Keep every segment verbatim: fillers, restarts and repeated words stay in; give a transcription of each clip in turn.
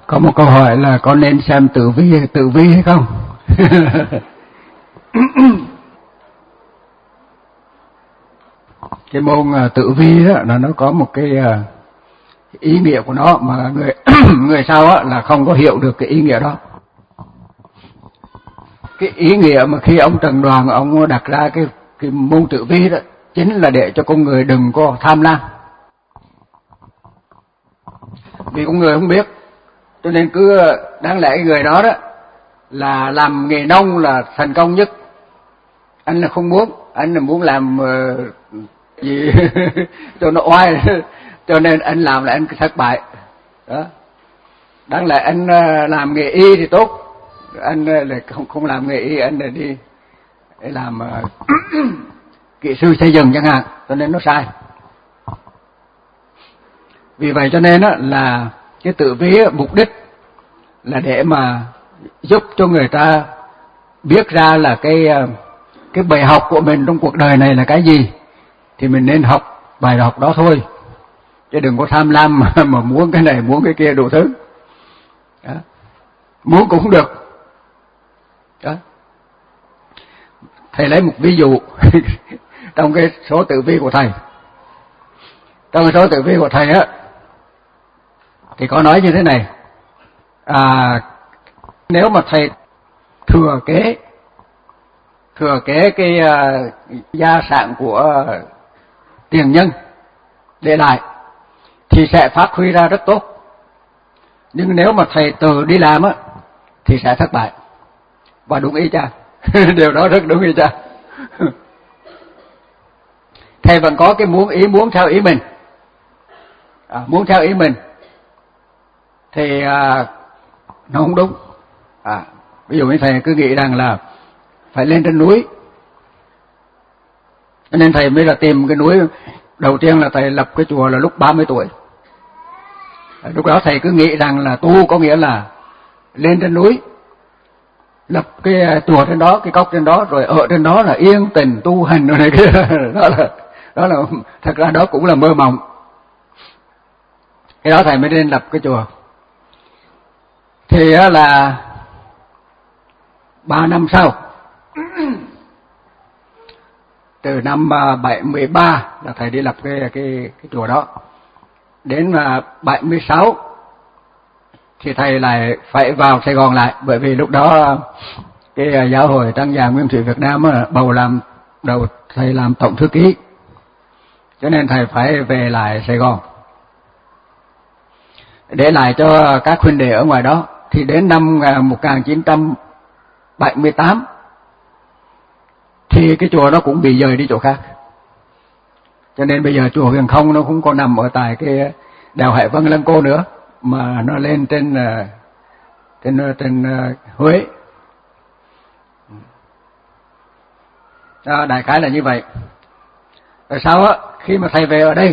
Có một câu hỏi là có nên xem tử vi tử vi hay không? Cái môn tử vi đó là nó có một cái ý nghĩa của nó mà người người sau á là không có hiểu được cái ý nghĩa đó. Cái ý nghĩa mà khi ông Trần Đoàn ông đặt ra cái cái môn tử vi đó chính là để cho con người đừng có tham lam. Vì con người không biết, cho nên cứ đáng lẽ cái người đó đó là làm nghề nông là thành công nhất. Anh là không muốn, anh là muốn làm uh, gì cho nó oai, cho nên anh làm là anh thất bại. Đó. Đáng lẽ anh uh, làm nghề y thì tốt, anh uh, là không không làm nghề y, anh là đi để làm uh, kỹ sư xây dựng chẳng hạn, cho nên nó sai. Vì vậy cho nên á là cái tử vi mục đích là để mà giúp cho người ta biết ra là cái cái bài học của mình trong cuộc đời này là cái gì, thì mình nên học bài học đó thôi, chứ đừng có tham lam mà, mà muốn cái này muốn cái kia đủ thứ. Đó. Muốn cũng không được. Đó. Thầy lấy một ví dụ trong cái số tử vi của thầy. Trong cái số tử vi của thầy á thì có nói như thế này, à, nếu mà thầy thừa kế thừa kế cái uh, gia sản của uh, tiền nhân để lại thì sẽ phát huy ra rất tốt. Nhưng nếu mà thầy tự đi làm á thì sẽ thất bại. Và đúng ý cha. Điều đó rất đúng ý cha. Thầy vẫn có cái muốn ý muốn theo ý mình, à, muốn theo ý mình thì à, nó không đúng. À, ví dụ như thầy cứ nghĩ rằng là phải lên trên núi, cho nên thầy mới là tìm cái núi. Đầu tiên là thầy lập cái chùa là lúc ba mươi tuổi. À, lúc đó thầy cứ nghĩ rằng là tu có nghĩa là lên trên núi, lập cái chùa trên đó, cái cốc trên đó, rồi ở trên đó là yên tình tu hành rồi này kia. Đó là đó là thật ra đó cũng là mơ mộng. Cái đó thầy mới nên lập cái chùa. Thì là ba năm sau, từ năm bảy mươi ba là thầy đi lập cái cái cái chùa đó. Đến bảy mươi sáu thì thầy lại phải vào Sài Gòn lại, bởi vì lúc đó cái giáo hội Tăng già Nguyên thủy Việt Nam bầu làm đầu thầy làm tổng thư ký, cho nên thầy phải về lại Sài Gòn để lại cho các huynh đệ ở ngoài đó. Thì đến năm một nghìn chín trăm bảy mươi tám thì cái chùa nó cũng bị dời đi chỗ khác, cho nên bây giờ chùa Huyền Không nó cũng còn nằm ở tại cái đèo Hải Vân Lăng Cô nữa, mà nó lên trên trên trên Huế. Đó, đại khái là như vậy. Rồi sau á, khi mà thầy về ở đây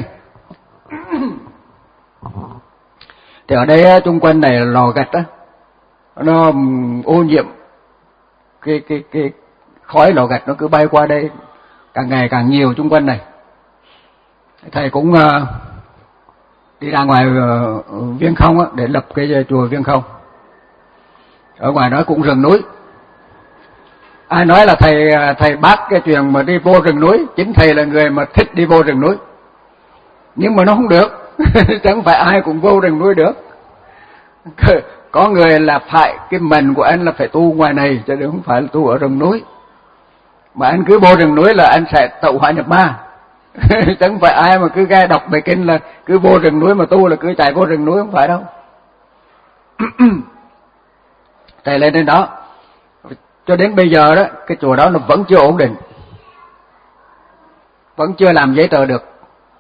thì ở đây chung quanh này là lò gạch á, nó ô nhiễm, cái cái cái khói lò gạch nó cứ bay qua đây càng ngày càng nhiều chung quanh này. Thầy cũng uh, đi ra ngoài uh, Viên Không á, để lập cái chùa Viên Không. Ở ngoài đó cũng rừng núi. Ai nói là thầy thầy bác cái chuyện mà đi vô rừng núi, chính thầy là người mà thích đi vô rừng núi. Nhưng mà nó không được. Chẳng phải ai cũng vô rừng núi được. Có người là phải cái mệnh của anh là phải tu ngoài này, chứ không phải là tu ở rừng núi. Mà anh cứ vô rừng núi là anh sẽ tẩu hỏa nhập ma. Chẳng phải ai mà cứ nghe đọc bài kinh là cứ vô rừng núi mà tu là cứ chạy vô rừng núi, không phải đâu. Thầy lên đến đó, cho đến bây giờ đó cái chùa đó nó vẫn chưa ổn định, vẫn chưa làm giấy tờ được.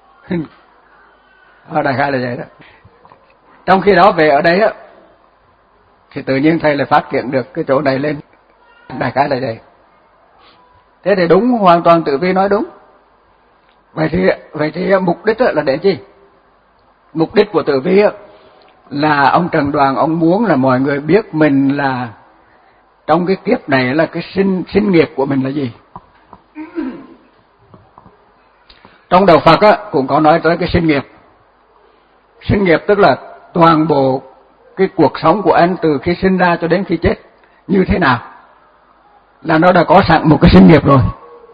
Ở đại khái là vậy đó. Trong khi đó về ở đây á thì tự nhiên thầy lại phát triển được cái chỗ này lên, đại khái là vậy. Thế thì đúng, hoàn toàn tử vi nói đúng. Vậy thì vậy thì mục đích là để chi? Mục đích của tử vi là ông Trần Đoàn ông muốn là mọi người biết mình là trong cái kiếp này là cái sinh sinh nghiệp của mình là gì. Trong đạo Phật á cũng có nói tới cái sinh nghiệp. Sinh nghiệp tức là toàn bộ cái cuộc sống của anh từ khi sinh ra cho đến khi chết như thế nào, là nó đã có sẵn một cái sinh nghiệp rồi.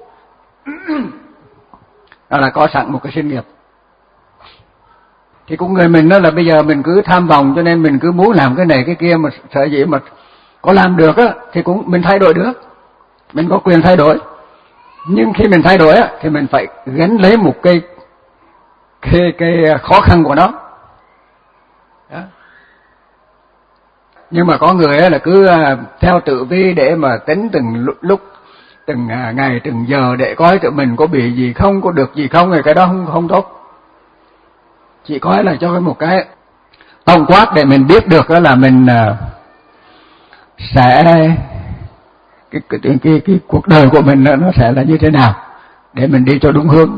Nó là có sẵn một cái sinh nghiệp. Thì cũng người mình đó là bây giờ mình cứ tham vọng cho nên mình cứ muốn làm cái này cái kia, mà sở dĩ mà có làm được á thì cũng mình thay đổi được, mình có quyền thay đổi. Nhưng khi mình thay đổi á thì mình phải gánh lấy một cái cái cái khó khăn của nó. Đó. Nhưng mà có người là cứ theo tử vi để mà tính từng lúc, từng ngày, từng giờ để coi tự mình có bị gì không, có được gì không, thì cái đó không không tốt. Chỉ coi là cho cái một cái tổng quát để mình biết được đó là mình sẽ cái cái, cái cái cái cuộc đời của mình nó sẽ là như thế nào để mình đi cho đúng hướng,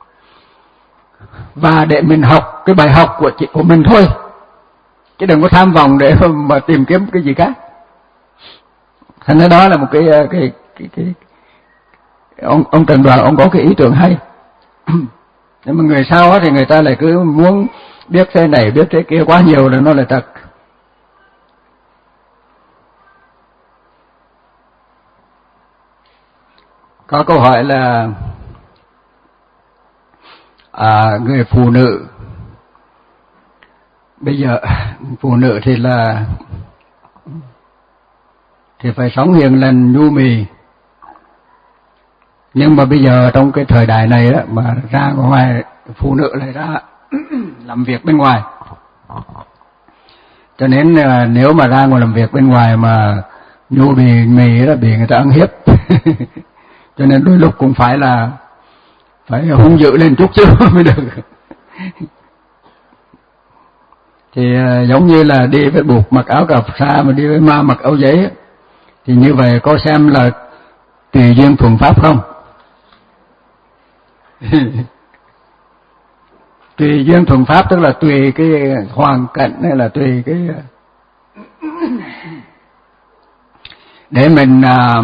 và để mình học cái bài học của chị của mình thôi, chứ đừng có tham vọng để mà tìm kiếm cái gì khác. Thành ra đó là một cái cái cái cái ông ông Trần Đoàn ông có cái ý tưởng hay. Nhưng mà người sau á thì người ta lại cứ muốn biết thế này biết thế kia quá nhiều là nó lại thật. Có câu hỏi là à, người phụ nữ bây giờ, phụ nữ thì là thì phải sống hiền lành nhu mì, nhưng mà bây giờ trong cái thời đại này đó mà ra ngoài, phụ nữ lại ra làm việc bên ngoài, cho nên nếu mà ra ngoài làm việc bên ngoài mà nhu mì mì đó bị người ta ăn hiếp. Cho nên đôi lúc cũng phải là phải hung dữ lên chút chứ mới được. Thì giống như là đi với buộc mặc áo cà sa mà đi với ma mặc áo giấy, thì như vậy có xem là tùy duyên thuận pháp không? Tùy duyên thuận pháp tức là tùy cái hoàn cảnh hay là tùy cái để mình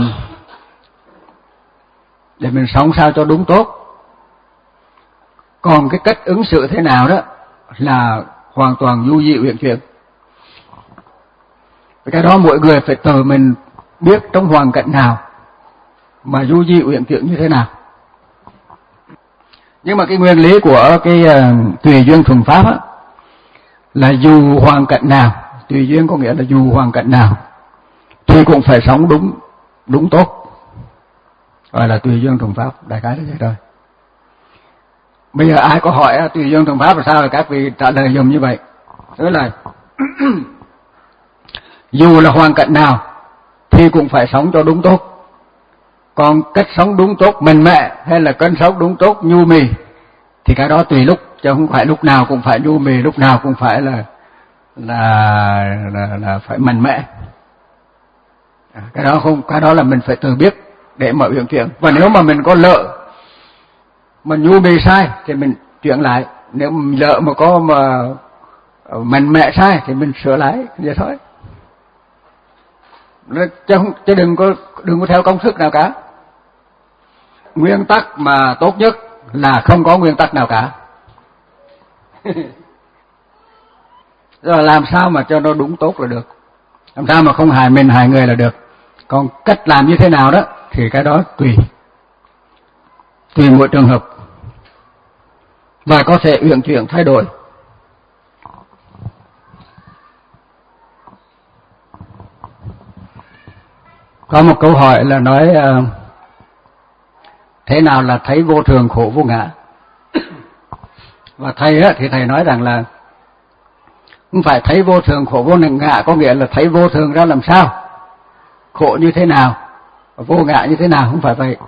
để mình sống sao cho đúng tốt. Còn cái cách ứng xử thế nào đó là hoàn toàn du di uyển chuyển. Cái đó mỗi người phải tự mình biết trong hoàn cảnh nào mà du di uyển chuyển như thế nào. Nhưng mà cái nguyên lý của cái uh, tùy duyên thuận pháp á, là dù hoàn cảnh nào, tùy duyên có nghĩa là dù hoàn cảnh nào thì cũng phải sống đúng đúng tốt, gọi là tùy duyên thuận pháp. Đại khái là vậy thôi. Bây giờ ai có hỏi tùy duyên thuận pháp là sao, thì các vị trả lời dùm như vậy. Tức là dù là hoàn cảnh nào thì cũng phải sống cho đúng tốt. Còn cách sống đúng tốt mạnh mẽ hay là cách sống đúng tốt nhu mì thì cái đó tùy lúc, chứ không phải lúc nào cũng phải nhu mì, lúc nào cũng phải là là là, là phải mạnh mẽ. Cái đó không, cái đó là mình phải tự biết để mà uyển chuyển. Và nếu mà mình có lỡ mà nhu mì sai thì mình chuyển lại, nếu mà lỡ mà có mà mạnh mẽ sai thì mình sửa lại, vậy thôi. Chứ, không, chứ đừng có đừng có theo công thức nào cả. Nguyên tắc mà tốt nhất là không có nguyên tắc nào cả. Rồi làm sao mà cho nó đúng tốt là được, làm sao mà không hại mình hại người là được. Còn cách làm như thế nào đó thì cái đó tùy tùy mỗi trường hợp và có thể uyển chuyển thay đổi. Có một câu hỏi là nói uh, thế nào là thấy vô thường khổ vô ngã. Và thầy á, thì thầy nói rằng là không phải thấy vô thường khổ vô ngã có nghĩa là thấy vô thường ra làm sao, khổ như thế nào, vô ngã như thế nào, không phải vậy.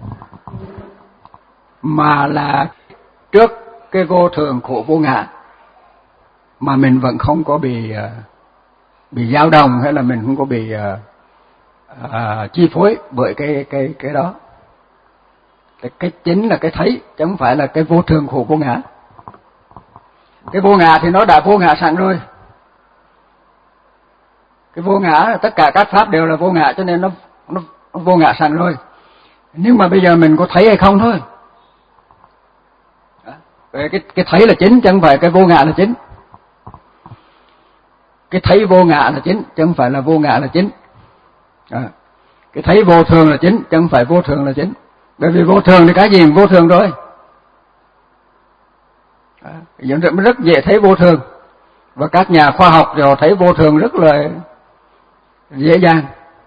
Mà là trước cái vô thường khổ vô ngã mà mình vẫn không có bị uh, bị dao động, hay là mình không có bị uh, uh, chi phối bởi cái cái cái đó. Cái, cái chính là cái thấy, chứ không phải là cái vô thường khổ vô ngã. Cái vô ngã thì nó đã vô ngã sẵn rồi. Cái vô ngã, tất cả các pháp đều là vô ngã, cho nên nó, nó, nó vô ngã sẵn rồi. Nhưng mà bây giờ mình có thấy hay không thôi. Cái, cái thấy là chính, chứ không phải cái vô ngã là chính. cái thấy vô ngã là chính, chứ không phải là vô ngã là chính. À, cái thấy vô thường là chính, chứ không phải vô thường là chính. Bởi vì vô thường thì cái gì cũng vô thường rồi. À, rất dễ thấy vô thường. Và các nhà khoa học thì họ thấy vô thường rất là dễ dàng.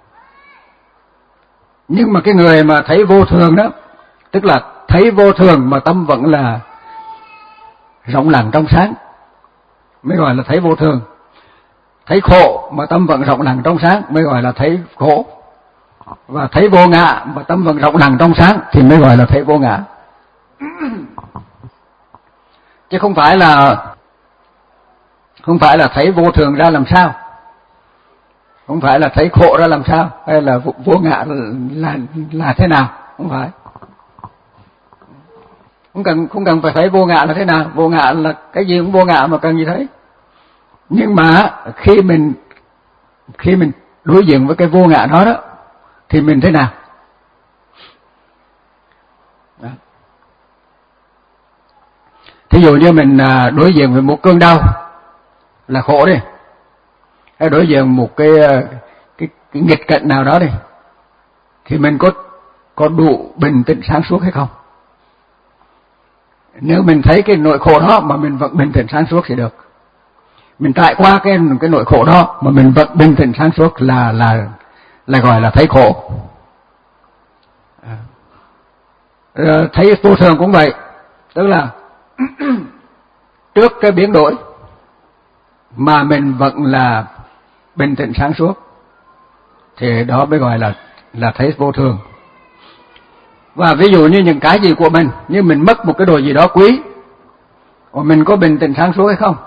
Nhưng mà cái người mà thấy vô thường đó, tức là thấy vô thường mà tâm vẫn là rộng lặng trong sáng, mới gọi là thấy vô thường. Thấy khổ mà tâm vẫn rộng lặng trong sáng mới gọi là thấy khổ. Và thấy vô ngã mà tâm vẫn rộng lặng trong sáng thì mới gọi là thấy vô ngã. Chứ không phải là không phải là thấy vô thường ra làm sao, không phải là thấy khổ ra làm sao, hay là vô ngã là, là, là thế nào, không phải. Không cần không cần phải thấy vô ngã là thế nào, vô ngã là cái gì cũng vô ngã mà cần gì thấy. Nhưng mà khi mình khi mình đối diện với cái vô ngã đó đó thì mình thế nào? Đó. Thí dụ như mình đối diện với một cơn đau là khổ đi, hay đối diện một cái cái, cái nghịch cảnh nào đó đi, thì mình có có đủ bình tĩnh sáng suốt hay không? Nếu mình thấy cái nỗi khổ đó mà mình vẫn bình tĩnh sáng suốt thì được. Mình trải qua cái cái nỗi khổ đó mà mình vẫn bình tĩnh sáng suốt là là là gọi là thấy khổ. À. Thấy vô thường cũng vậy, tức là trước cái biến đổi mà mình vẫn là bình tĩnh sáng suốt thì đó mới gọi là là thấy vô thường. Và ví dụ như những cái gì của mình, như mình mất một cái đồ gì đó quý, và mình có bình tĩnh sáng suốt hay không?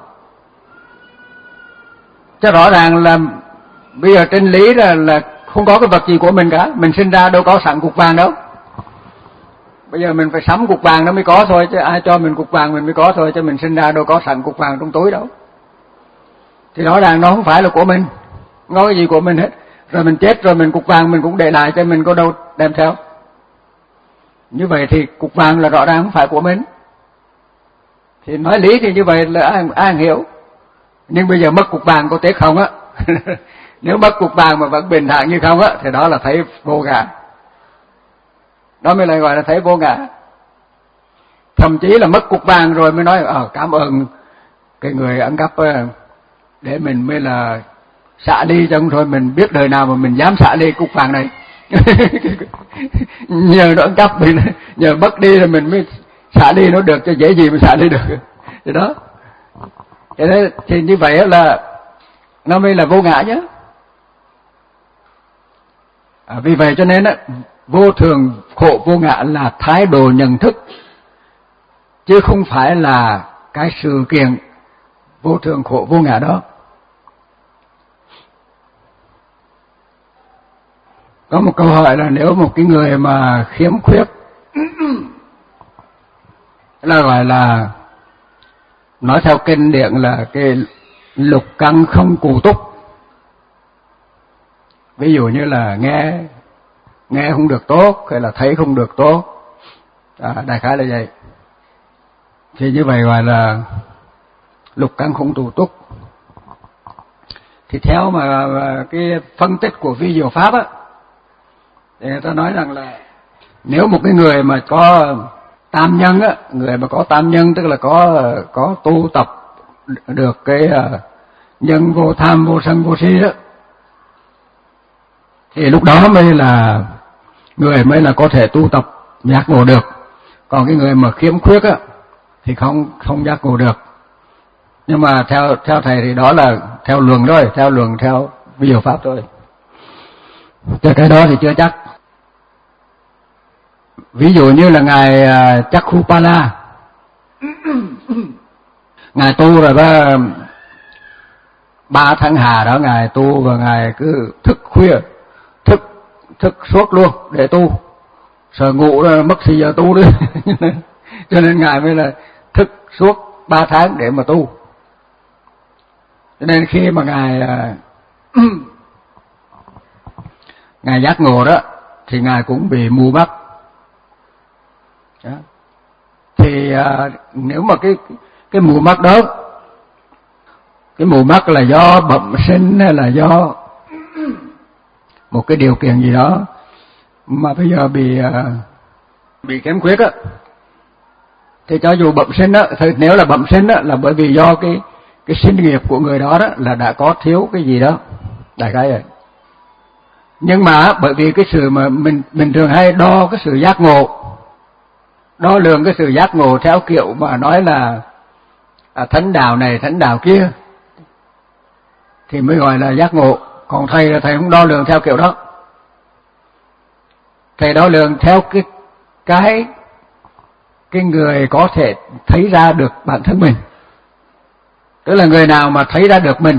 Chứ rõ ràng là bây giờ trên lý là, là không có cái vật gì của mình cả. Mình sinh ra đâu có sẵn cục vàng đâu. Bây giờ mình phải sắm cục vàng nó mới có thôi, chứ ai cho mình cục vàng mình mới có thôi, chứ mình sinh ra đâu có sẵn cục vàng trong túi đâu. Thì rõ ràng nó không phải là của mình, không có cái gì của mình hết. Rồi mình chết rồi mình cục vàng mình cũng để lại, cho mình có đâu đem theo. Như vậy thì cục vàng là rõ ràng không phải của mình. Thì nói lý thì như vậy là ai, ai hiểu. Nhưng bây giờ mất cục vàng có tiếc không á? Nếu mất cục vàng mà vẫn bình thản như không á, thì đó là thấy vô ngã. Đó mới lại gọi là thấy vô ngã. Thậm chí là mất cục vàng rồi mới nói ờ cảm ơn cái người ăn cắp để mình mới là xả đi, cho thôi mình biết đời nào mà mình dám xả đi cục vàng này. Nhờ nó ăn cắp mình, nhờ mất đi rồi mình mới xả đi nó được, cho dễ gì mà xả đi được. Thì đó. Thế nên, thì như vậy là nó mới là vô ngã chứ. À, vì vậy cho nên á, vô thường khổ vô ngã là thái độ nhận thức, chứ không phải là cái sự kiện vô thường khổ vô ngã đó. Có một câu hỏi là nếu một cái người mà khiếm khuyết là gọi là, nói theo kinh điển là cái lục căn không cụ túc. Ví dụ như là nghe nghe không được tốt, hay là thấy không được tốt, à, đại khái là vậy. Thì như vậy gọi là lục căn không cụ túc. Thì theo mà, mà cái phân tích của vi diệu pháp á, thì người ta nói rằng là nếu một cái người mà có tam nhân á, người mà có tam nhân tức là có có tu tập được cái uh, nhân vô tham vô sân vô si đó, thì lúc đó mới là người mới là có thể tu tập giác ngộ được. Còn cái người mà khiếm khuyết á thì không không giác ngộ được. Nhưng mà theo theo thầy thì đó là theo luận thôi, theo luận theo vi diệu pháp thôi. Từ cái đó thì chưa chắc. Ví dụ như là ngài uh, Chakkupala, ngài tu rồi ba ba tháng hà đó ngài tu, và ngài cứ thức khuya, thức thức suốt luôn để tu, sợ ngủ rồi mất thì giờ tu đi. Cho nên ngài mới là thức suốt ba tháng để mà tu. Cho nên khi mà ngài uh, ngài giác ngộ đó thì ngài cũng bị mù mắt. Đó. Thì uh, nếu mà cái cái mù mắt đó, Cái mù mắt là do bẩm sinh hay là do một cái điều kiện gì đó mà bây giờ bị bị kém khuyết á, thì cho dù bẩm sinh á, thì nếu là bẩm sinh á là bởi vì do cái cái sinh nghiệp của người đó đó là đã có thiếu cái gì đó, đại khái rồi. Nhưng mà bởi vì cái sự mà mình mình thường hay đo cái sự giác ngộ, đo lường cái sự giác ngộ theo kiểu mà nói là à, thánh đạo này thánh đạo kia thì mới gọi là giác ngộ. Còn thầy là thầy không đo lường theo kiểu đó, thầy đo lường theo cái cái cái người có thể thấy ra được bản thân mình. Tức là người nào mà thấy ra được mình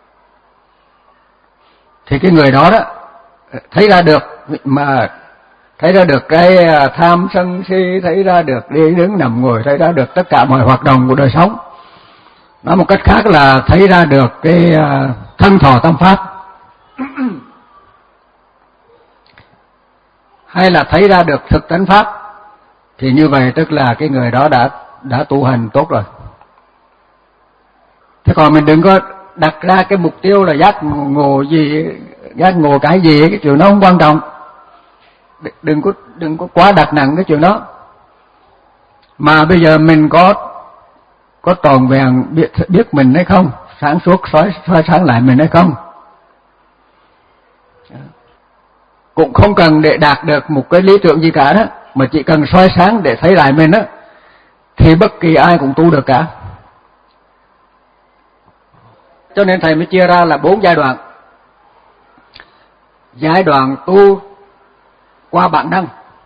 thì cái người đó đó thấy ra được, mà thấy ra được cái tham sân si, thấy ra được đi đứng nằm ngồi, thấy ra được tất cả mọi hoạt động của đời sống. Nói một cách khác là thấy ra được cái thân thọ tâm pháp, hay là thấy ra được thực tánh pháp, thì như vậy tức là cái người đó đã đã tu hành tốt rồi. Thế còn mình đừng có đặt ra cái mục tiêu là giác ngộ gì, giác ngộ cái gì, cái chuyện đó không quan trọng. Đừng có đừng có quá đặt nặng cái chuyện đó. Mà bây giờ mình có có tròn vẹn biết biết mình hay không, sáng suốt soi soi sáng lại mình hay không. Cũng không cần để đạt được một cái lý tưởng gì cả đó, mà chỉ cần soi sáng để thấy lại mình đó, thì bất kỳ ai cũng tu được cả. Cho nên thầy mới chia ra là bốn giai đoạn. Giai đoạn tu qua bản năng,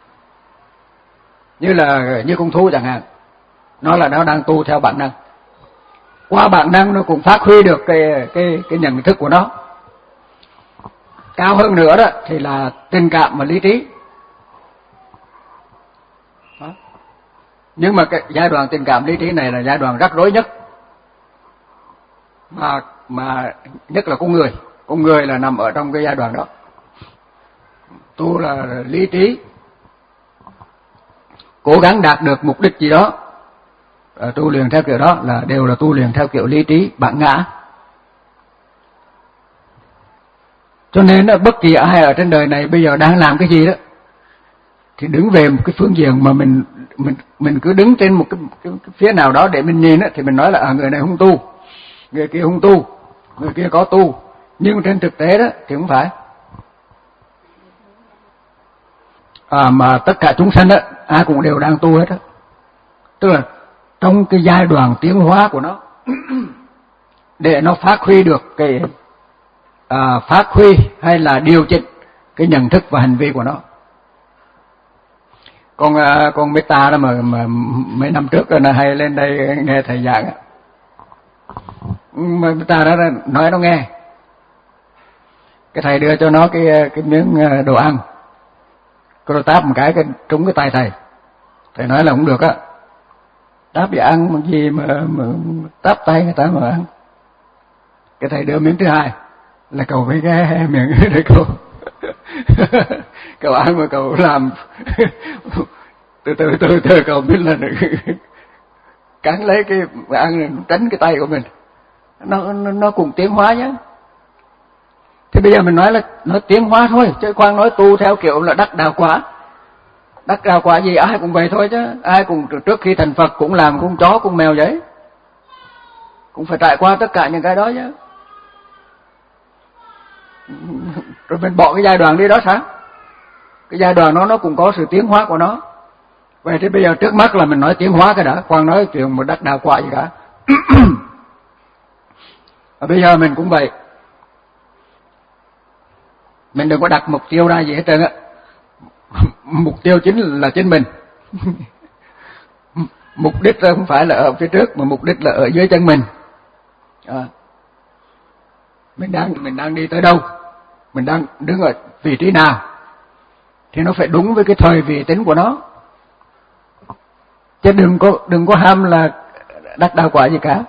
như là như con thú chẳng hạn, nó là nó đang tu theo bản năng. Qua bản năng nó cũng phát huy được cái cái cái nhận thức của nó. Cao hơn nữa đó thì là tình cảm và lý trí. Đó. Nhưng mà cái giai đoạn tình cảm lý trí này là giai đoạn rắc rối nhất, mà mà nhất là con người, con người là nằm ở trong cái giai đoạn đó. Tu là lý trí, cố gắng đạt được mục đích gì đó, tu luyện theo kiểu đó là đều là tu luyện theo kiểu lý trí bản ngã. Cho nên bất kỳ ai ở trên đời này bây giờ đang làm cái gì đó thì đứng về một cái phương diện mà mình mình mình cứ đứng trên một cái, cái, cái phía nào đó để mình nhìn đó, thì mình nói là à, người này không tu, người kia không tu, người kia có tu. Nhưng trên thực tế đó thì không phải. À, mà tất cả chúng sanh đó ai cũng đều đang tu hết đó. Tức là trong cái giai đoạn tiến hóa của nó để nó phát huy được cái à, phát huy hay là điều chỉnh cái nhận thức và hành vi của nó. Con à, con Meta đó mà, mà mấy năm trước là hay lên đây nghe thầy giảng, Meta đó nói nó nghe, cái thầy đưa cho nó cái cái miếng đồ ăn, cái nó táp một cái cái trúng cái tay thầy. Thầy nói là không được á, táp để ăn mà gì mà, mà táp tay người ta mà ăn. Cái thầy đưa miếng thứ hai là cậu phải ghé miệng để cậu cậu ăn mà cậu làm từ từ từ từ cậu biết là cắn lấy cái ăn tránh cái tay của mình. Nó nó, nó cùng tiến hóa nhé. Thì bây giờ mình nói là nó tiến hóa thôi, chứ khoan nói tu theo kiểu là đắc đạo quả. Đắc đạo quả gì ai cũng vậy thôi chứ, ai cũng trước khi thành Phật cũng làm con chó con mèo vậy, cũng phải trải qua tất cả những cái đó chứ. Rồi mình bỏ cái giai đoạn đi đó sao? Cái giai đoạn đó nó cũng có sự tiến hóa của nó. Vậy thì bây giờ trước mắt là mình nói tiến hóa cái đã, khoan nói chuyện một đắc đạo quả gì cả. Và bây giờ mình cũng vậy. Mình đừng có đặt mục tiêu ra gì hết trơn á. Mục tiêu chính là chính mình. Mục đích không phải là ở phía trước, mà mục đích là ở dưới chân mình. À, mình đang mình đang đi tới đâu, mình đang đứng ở vị trí nào, thì nó phải đúng với cái thời vị tính của nó. Chứ đừng có đừng có ham là đắc đạo quả gì cả.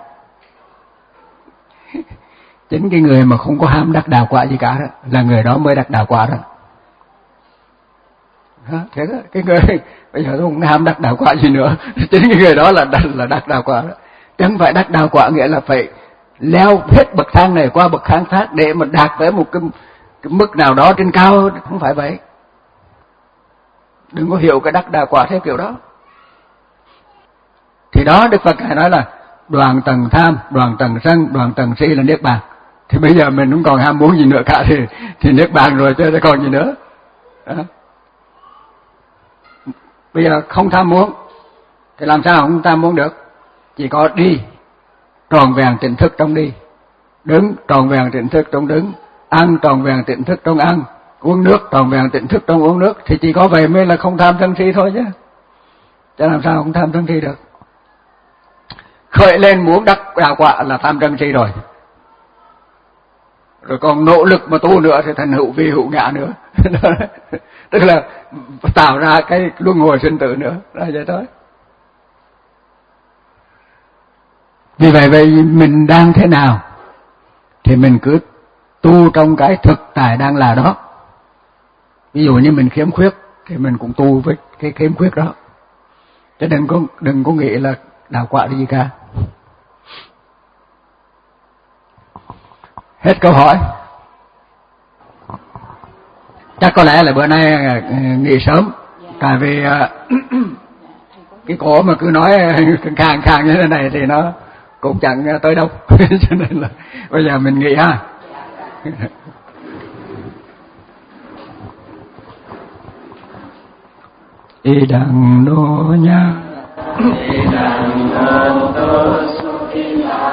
Chính cái người mà không có ham đắc đạo quả gì cả đó, là người đó mới đắc đạo quả đó. Thế đó, cái người bây giờ không ham đắc đạo quả gì nữa, chính cái người đó là đắc, là đắc đạo quả đó. Chứ không phải đắc đạo quả nghĩa là phải leo hết bậc thang này qua bậc thang khác để mà đạt tới một cái, cái mức nào đó trên cao, không phải vậy. Đừng có hiểu cái đắc đà quả theo kiểu đó. Thì đó Đức Phật Ngài nói là đoạn tầng tham, đoạn tầng sân, đoạn tầng si là niết bàn. Thì bây giờ mình không còn ham muốn gì nữa cả thì thì niết bàn rồi chứ sẽ còn gì nữa. Đó. Bây giờ không tham muốn thì làm sao không tham muốn được? Chỉ có đi tròn vẹn tỉnh thức trong đi, đứng tròn vẹn tỉnh thức trong đứng, ăn tròn vẹn tỉnh thức trong ăn, uống nước tròn vẹn tỉnh thức trong uống nước, thì chỉ có vậy mới là không tham sân si thôi chứ. Chứ làm sao không tham sân si được? Khởi lên muốn đắc đạo quả là tham sân si rồi. Rồi còn nỗ lực mà tu nữa thì thành hữu vi hữu ngã nữa. Tức là tạo ra cái luân hồi sinh tử nữa, là vậy thôi. Vì vậy vậy mình đang thế nào thì mình cứ tu trong cái thực tại đang là đó. Ví dụ như mình khiếm khuyết thì mình cũng tu với cái khiếm khuyết đó. Chứ đừng có đừng có nghĩ là đạo quả gì cả. Hết câu hỏi. Chắc có lẽ là bữa nay nghỉ sớm, tại vì cái cổ mà cứ nói khang khang như thế này thì nó cũng chẳng tới đâu. Cho nên là bây giờ mình nghỉ ha. Y đằng đô nha. Y đằng đô sukhi